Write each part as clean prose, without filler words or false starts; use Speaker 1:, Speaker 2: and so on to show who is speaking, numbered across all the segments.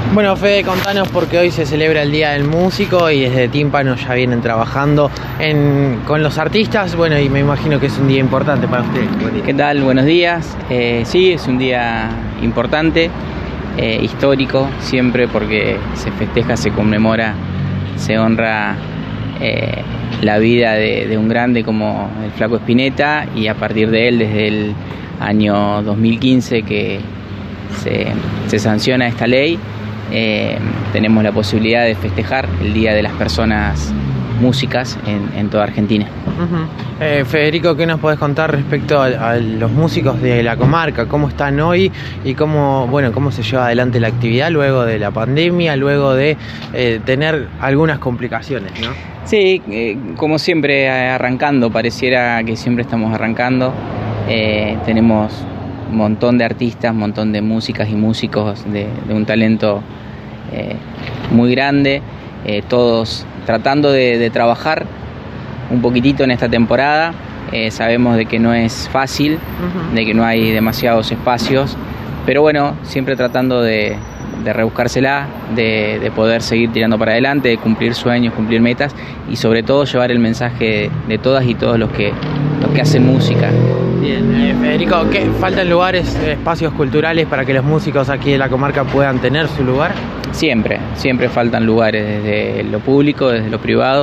Speaker 1: Bueno, Fede, contanos porque hoy se celebra el Día del Músico y desde Tímpano ya vienen trabajando con los artistas. Bueno, y me imagino que es un día importante para ustedes.
Speaker 2: ¿Qué tal? Buenos días. Sí, es un día importante, histórico, siempre porque se festeja, se conmemora, se honra la vida de un grande como el Flaco Spinetta, y a partir de él, desde el año 2015 que se sanciona esta ley, tenemos la posibilidad de festejar el Día de las Personas Músicas en toda Argentina.
Speaker 1: Federico, ¿qué nos podés contar respecto a los músicos de la comarca? ¿Cómo están hoy y cómo se lleva adelante la actividad luego de la pandemia, luego de tener algunas complicaciones, ¿no?
Speaker 2: Sí, como siempre, arrancando, pareciera que siempre estamos arrancando. Tenemos un montón de artistas, un montón de músicas y músicos de un talento muy grande, todos tratando de trabajar un poquitito en esta temporada. Sabemos de que no es fácil, de que no hay demasiados espacios, pero bueno, siempre tratando de rebuscársela, de poder seguir tirando para adelante, de cumplir sueños, cumplir metas y sobre todo llevar el mensaje de todas y todos los que hacen música.
Speaker 1: Bien, Federico, ¿faltan lugares, espacios culturales para que los músicos aquí de la comarca puedan tener su lugar? Siempre faltan lugares, desde lo público, desde lo privado.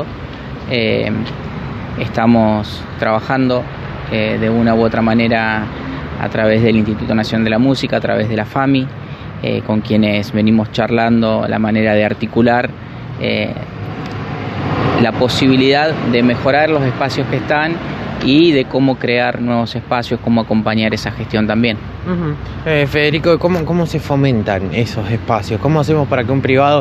Speaker 1: Estamos trabajando de una u otra manera a través del Instituto Nacional de la Música, a través de la FAMI, con quienes venimos charlando la manera de articular la posibilidad de mejorar los espacios que están y de cómo crear nuevos espacios, cómo acompañar esa gestión también. Federico, ¿cómo se fomentan esos espacios? ¿Cómo hacemos para que un privado,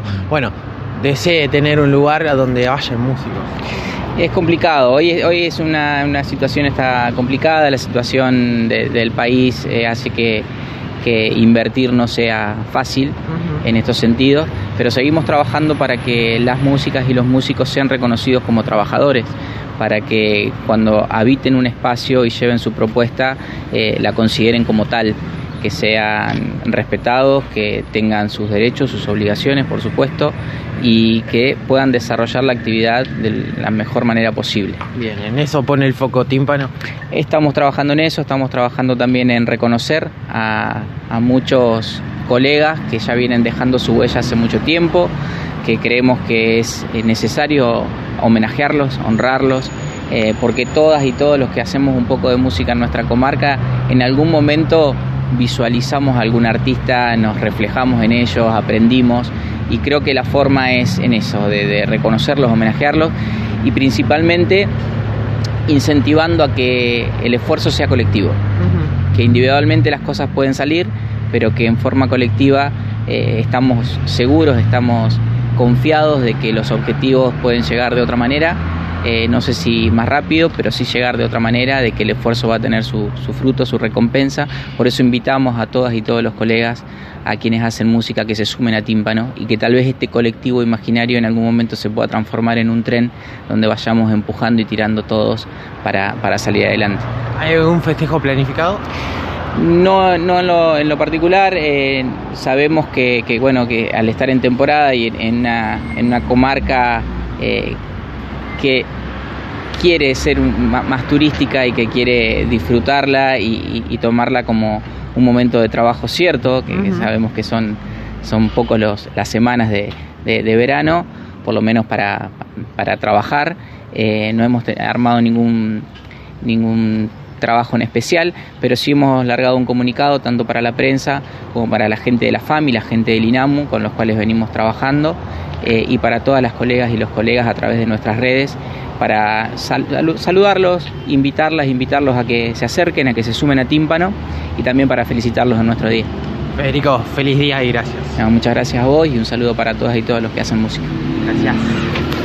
Speaker 1: desee tener un lugar a donde vayan músicos?
Speaker 2: Es complicado, hoy es una situación está complicada, la situación del país hace que invertir no sea fácil en estos sentidos, pero seguimos trabajando para que las músicas y los músicos sean reconocidos como trabajadores, para que cuando habiten un espacio y lleven su propuesta la consideren como tal, que sean respetados, que tengan sus derechos, sus obligaciones, por supuesto, y que puedan desarrollar la actividad de la mejor manera posible.
Speaker 1: Bien, ¿en eso pone el foco Tímpano?
Speaker 2: Estamos trabajando en eso, estamos trabajando también en reconocer a muchos colegas que ya vienen dejando su huella hace mucho tiempo, que creemos que es necesario homenajearlos, honrarlos, porque todas y todos los que hacemos un poco de música en nuestra comarca, en algún momento visualizamos a algún artista, nos reflejamos en ellos, aprendimos, y creo que la forma es en eso, de reconocerlos, homenajearlos y principalmente incentivando a que el esfuerzo sea colectivo, que individualmente las cosas pueden salir, pero que en forma colectiva estamos seguros, estamos confiados de que los objetivos pueden llegar de otra manera, no sé si más rápido, pero sí llegar de otra manera, de que el esfuerzo va a tener su fruto, su recompensa. Por eso invitamos a todas y todos los colegas, a quienes hacen música, que se sumen a Tímpano y que tal vez este colectivo imaginario en algún momento se pueda transformar en un tren donde vayamos empujando y tirando todos para salir adelante.
Speaker 1: ¿Hay algún festejo planificado?
Speaker 2: No en lo particular, sabemos que al estar en temporada y en una comarca que quiere ser más turística y que quiere disfrutarla y tomarla como un momento de trabajo cierto, que sabemos que son pocos las semanas de verano, por lo menos para trabajar. No hemos armado ningún trabajo en especial, pero sí hemos largado un comunicado tanto para la prensa como para la gente de la FAMI, la gente del INAMU, con los cuales venimos trabajando, y para todas las colegas y los colegas a través de nuestras redes, para saludarlos, invitarlos a que se acerquen, a que se sumen a Tímpano, y también para felicitarlos en nuestro día.
Speaker 1: Federico, feliz día y gracias.
Speaker 2: Muchas gracias a vos y un saludo para todas y todos los que hacen música.
Speaker 1: Gracias.